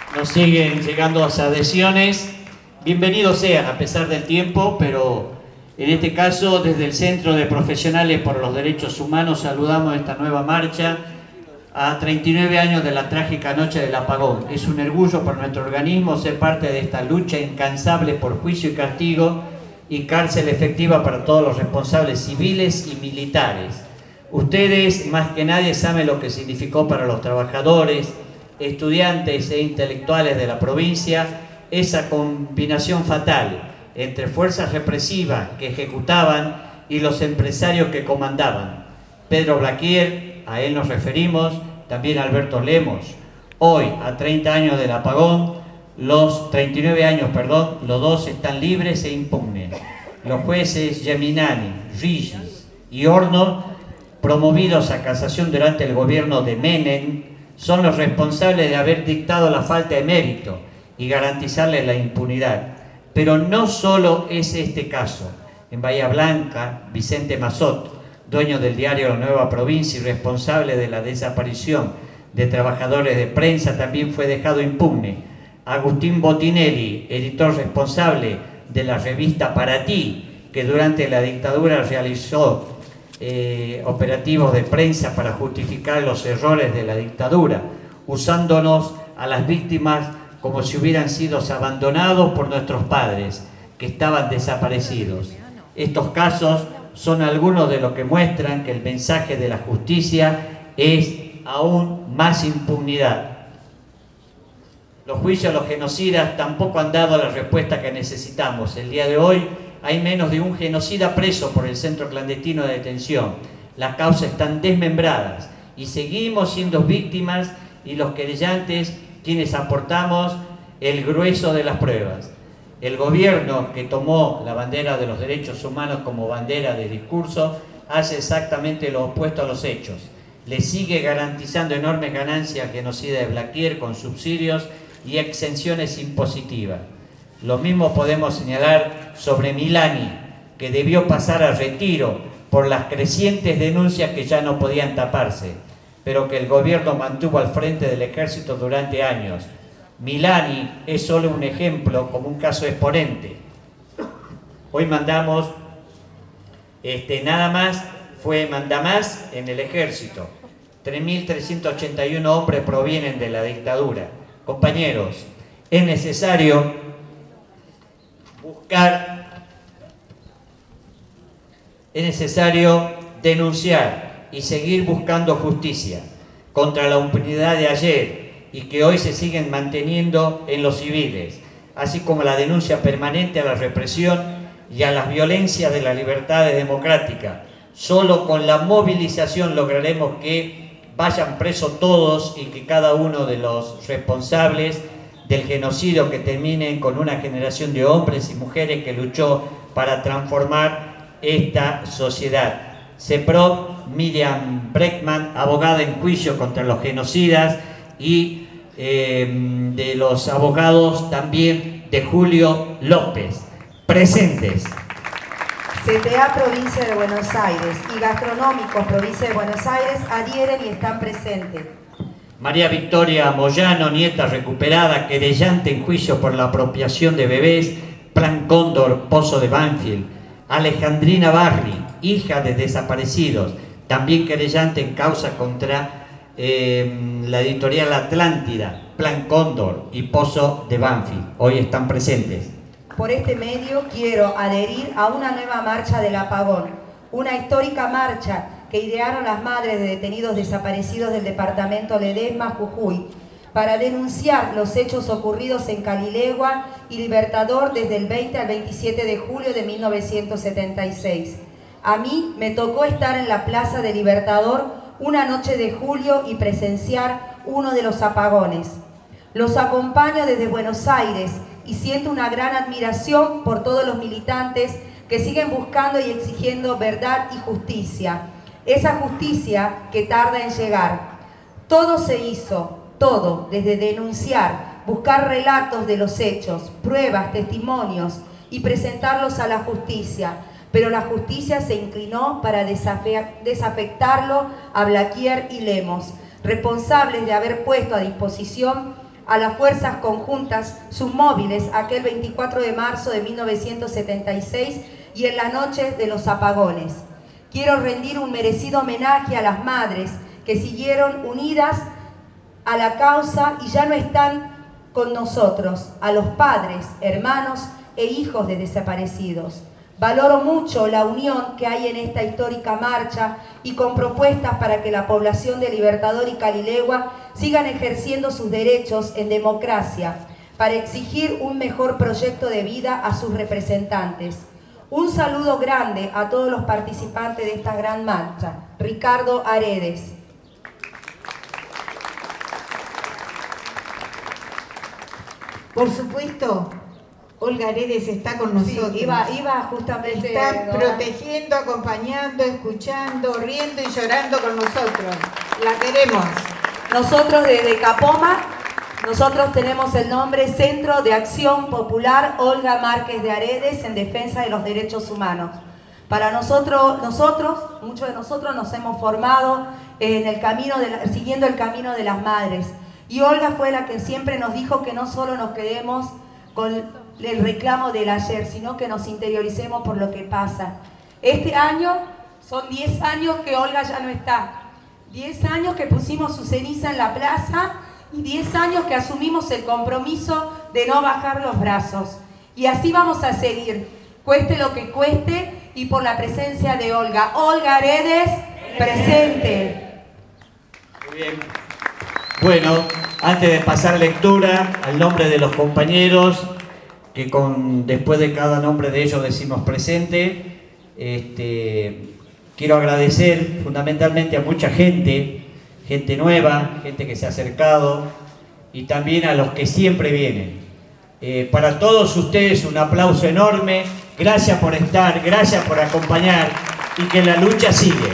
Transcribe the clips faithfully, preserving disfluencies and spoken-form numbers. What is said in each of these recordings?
Nos siguen llegando las adhesiones. Bienvenidos sean a pesar del tiempo, pero en este caso desde el Centro de Profesionales por los Derechos Humanos saludamos esta nueva marcha a treinta y nueve años de la trágica noche del apagón. Es un orgullo para nuestro organismo ser parte de esta lucha incansable por juicio y castigo y cárcel efectiva para todos los responsables civiles y militares. Ustedes más que nadie saben lo que significó para los trabajadores, estudiantes e intelectuales de la provincia esa combinación fatal entre fuerzas represivas que ejecutaban y los empresarios que comandaban. Pedro Blaquier, a él nos referimos, también Alberto Lemos. Hoy, a treinta años del apagón, los treinta y nueve años, perdón, los dos están libres e impugnes. Los jueces Geminani, Rigis y Horno, promovidos a casación durante el gobierno de Menem, son los responsables de haber dictado la falta de mérito y garantizarle la impunidad. Pero no solo es este caso. En Bahía Blanca, Vicente Mazot, dueño del diario La Nueva Provincia y responsable de la desaparición de trabajadores de prensa, también fue dejado impugne. Agustín Botinelli, editor responsable de la revista Para Ti, que durante la dictadura realizó eh, operativos de prensa para justificar los errores de la dictadura, usándonos a las víctimas como si hubieran sido abandonados por nuestros padres, que estaban desaparecidos. Estos casos son algunos de los que muestran que el mensaje de la justicia es aún más impunidad. Los juicios a los genocidas tampoco han dado la respuesta que necesitamos. El día de hoy hay menos de un genocida preso por el centro clandestino de detención. Las causas están desmembradas y seguimos siendo víctimas y los querellantes quienes aportamos el grueso de las pruebas. El gobierno que tomó la bandera de los derechos humanos como bandera de discurso hace exactamente lo opuesto a los hechos. Le sigue garantizando enormes ganancias al genocida de Blaquier con subsidios y exenciones impositivas. Lo mismo podemos señalar sobre Milani, que debió pasar a retiro por las crecientes denuncias que ya no podían taparse, pero que el gobierno mantuvo al frente del ejército durante años. Milani es solo un ejemplo, como un caso exponente. Hoy mandamos, este, nada más, fue mandamás en el ejército. tres mil trescientos ochenta y uno hombres provienen de la dictadura. Compañeros, es necesario buscar, es necesario denunciar y seguir buscando justicia contra la impunidad de ayer y que hoy se siguen manteniendo en los civiles, así como la denuncia permanente a la represión y a las violencias de las libertades democráticas. Solo con la movilización lograremos que vayan presos todos y que cada uno de los responsables del genocidio que terminen con una generación de hombres y mujeres que luchó para transformar esta sociedad. CEPROF, Miriam Breckman, abogada en juicio contra los genocidas, y eh, de los abogados también de Julio López. Presentes. C T A Provincia de Buenos Aires y Gastronómicos Provincia de Buenos Aires adhieren y están presentes. María Victoria Moyano, nieta recuperada, querellante en juicio por la apropiación de bebés, Plan Cóndor, Pozo de Banfield. Alejandrina Barri, hija de desaparecidos, también querellante en causa contra eh, la editorial Atlántida, Plan Cóndor y Pozo de Banfield. Hoy están presentes. Por este medio quiero adherir a una nueva marcha del apagón, una histórica marcha que idearon las madres de detenidos desaparecidos del departamento Ledesma, Jujuy, para denunciar los hechos ocurridos en Calilegua y Libertador desde el veinte al veintisiete de julio de mil novecientos setenta y seis. A mí me tocó estar en la Plaza de Libertador una noche de julio y presenciar uno de los apagones. Los acompaño desde Buenos Aires y siento una gran admiración por todos los militantes que siguen buscando y exigiendo verdad y justicia. Esa justicia que tarda en llegar. Todo se hizo, todo, desde denunciar, buscar relatos de los hechos, pruebas, testimonios y presentarlos a la justicia. Pero la justicia se inclinó para desafectarlo a Blaquier y Lemos, responsables de haber puesto a disposición a las fuerzas conjuntas submóviles aquel veinticuatro de marzo de mil novecientos setenta y seis y en las noches de los apagones. Quiero rendir un merecido homenaje a las madres que siguieron unidas a la causa y ya no están con nosotros, a los padres, hermanos e hijos de desaparecidos. Valoro mucho la unión que hay en esta histórica marcha y con propuestas para que la población de Libertador y Calilegua sigan ejerciendo sus derechos en democracia, para exigir un mejor proyecto de vida a sus representantes. Un saludo grande a todos los participantes de esta gran marcha. Ricardo Aredes. Por supuesto, Olga Aredes está con nosotros. Sí, iba, iba justamente... Está protegiendo, acompañando, escuchando, riendo y llorando con nosotros. La queremos. Nosotros desde Capoma, nosotros tenemos el nombre Centro de Acción Popular Olga Márquez de Aredes en defensa de los derechos humanos. Para nosotros, nosotros, muchos de nosotros nos hemos formado en el camino de la, siguiendo el camino de las madres. Y Olga fue la que siempre nos dijo que no solo nos quedemos con el reclamo del ayer, sino que nos interioricemos por lo que pasa. Este año son diez años que Olga ya no está. diez años que pusimos su ceniza en la plaza y diez años que asumimos el compromiso de no bajar los brazos. Y así vamos a seguir, cueste lo que cueste y por la presencia de Olga. Olga Aredes, presente. Muy bien. Bueno, antes de pasar lectura al nombre de los compañeros, que con, después de cada nombre de ellos decimos presente, este, quiero agradecer fundamentalmente a mucha gente, gente nueva, gente que se ha acercado y también a los que siempre vienen. Eh, para todos ustedes un aplauso enorme, gracias por estar, gracias por acompañar y que la lucha sigue.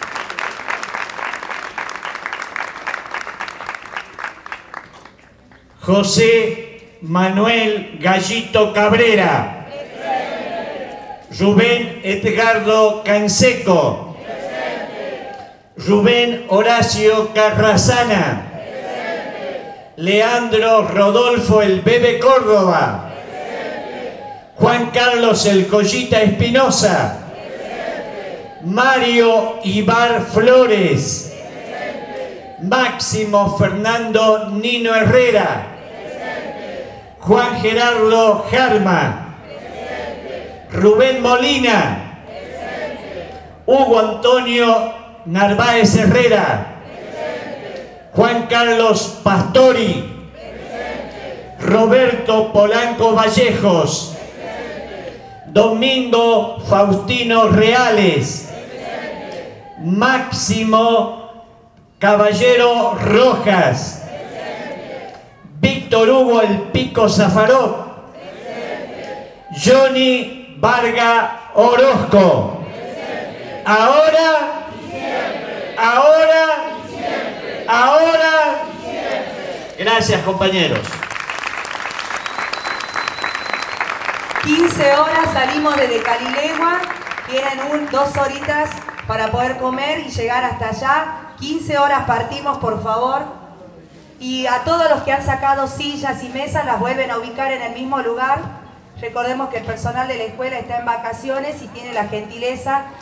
José Manuel Gallito Cabrera. Presente. Rubén Edgardo Canseco. Presente. Rubén Horacio Carrasana. Presente. Leandro Rodolfo El Bebe Córdoba. Presente. Juan Carlos El Collita Espinosa. Presente. Mario Ibar Flores. Presente. Máximo Fernando Nino Herrera. Juan Gerardo Jarma. Presente. Rubén Molina. Presente. Hugo Antonio Narváez Herrera. Presente. Juan Carlos Pastori. Presente. Roberto Polanco Vallejos. Presente. Domingo Faustino Reales. Presente. Máximo Caballero Rojas. Víctor Hugo El Pico Zafaró. Presente. Johnny Varga Orozco. Presente. Ahora, y siempre. Ahora, y siempre. Ahora, y siempre. Gracias, compañeros. quince horas salimos desde Calilegua, tienen un, dos horitas para poder comer y llegar hasta allá. quince horas partimos, por favor. Y a todos los que han sacado sillas y mesas las vuelven a ubicar en el mismo lugar. Recordemos que el personal de la escuela está en vacaciones y tiene la gentileza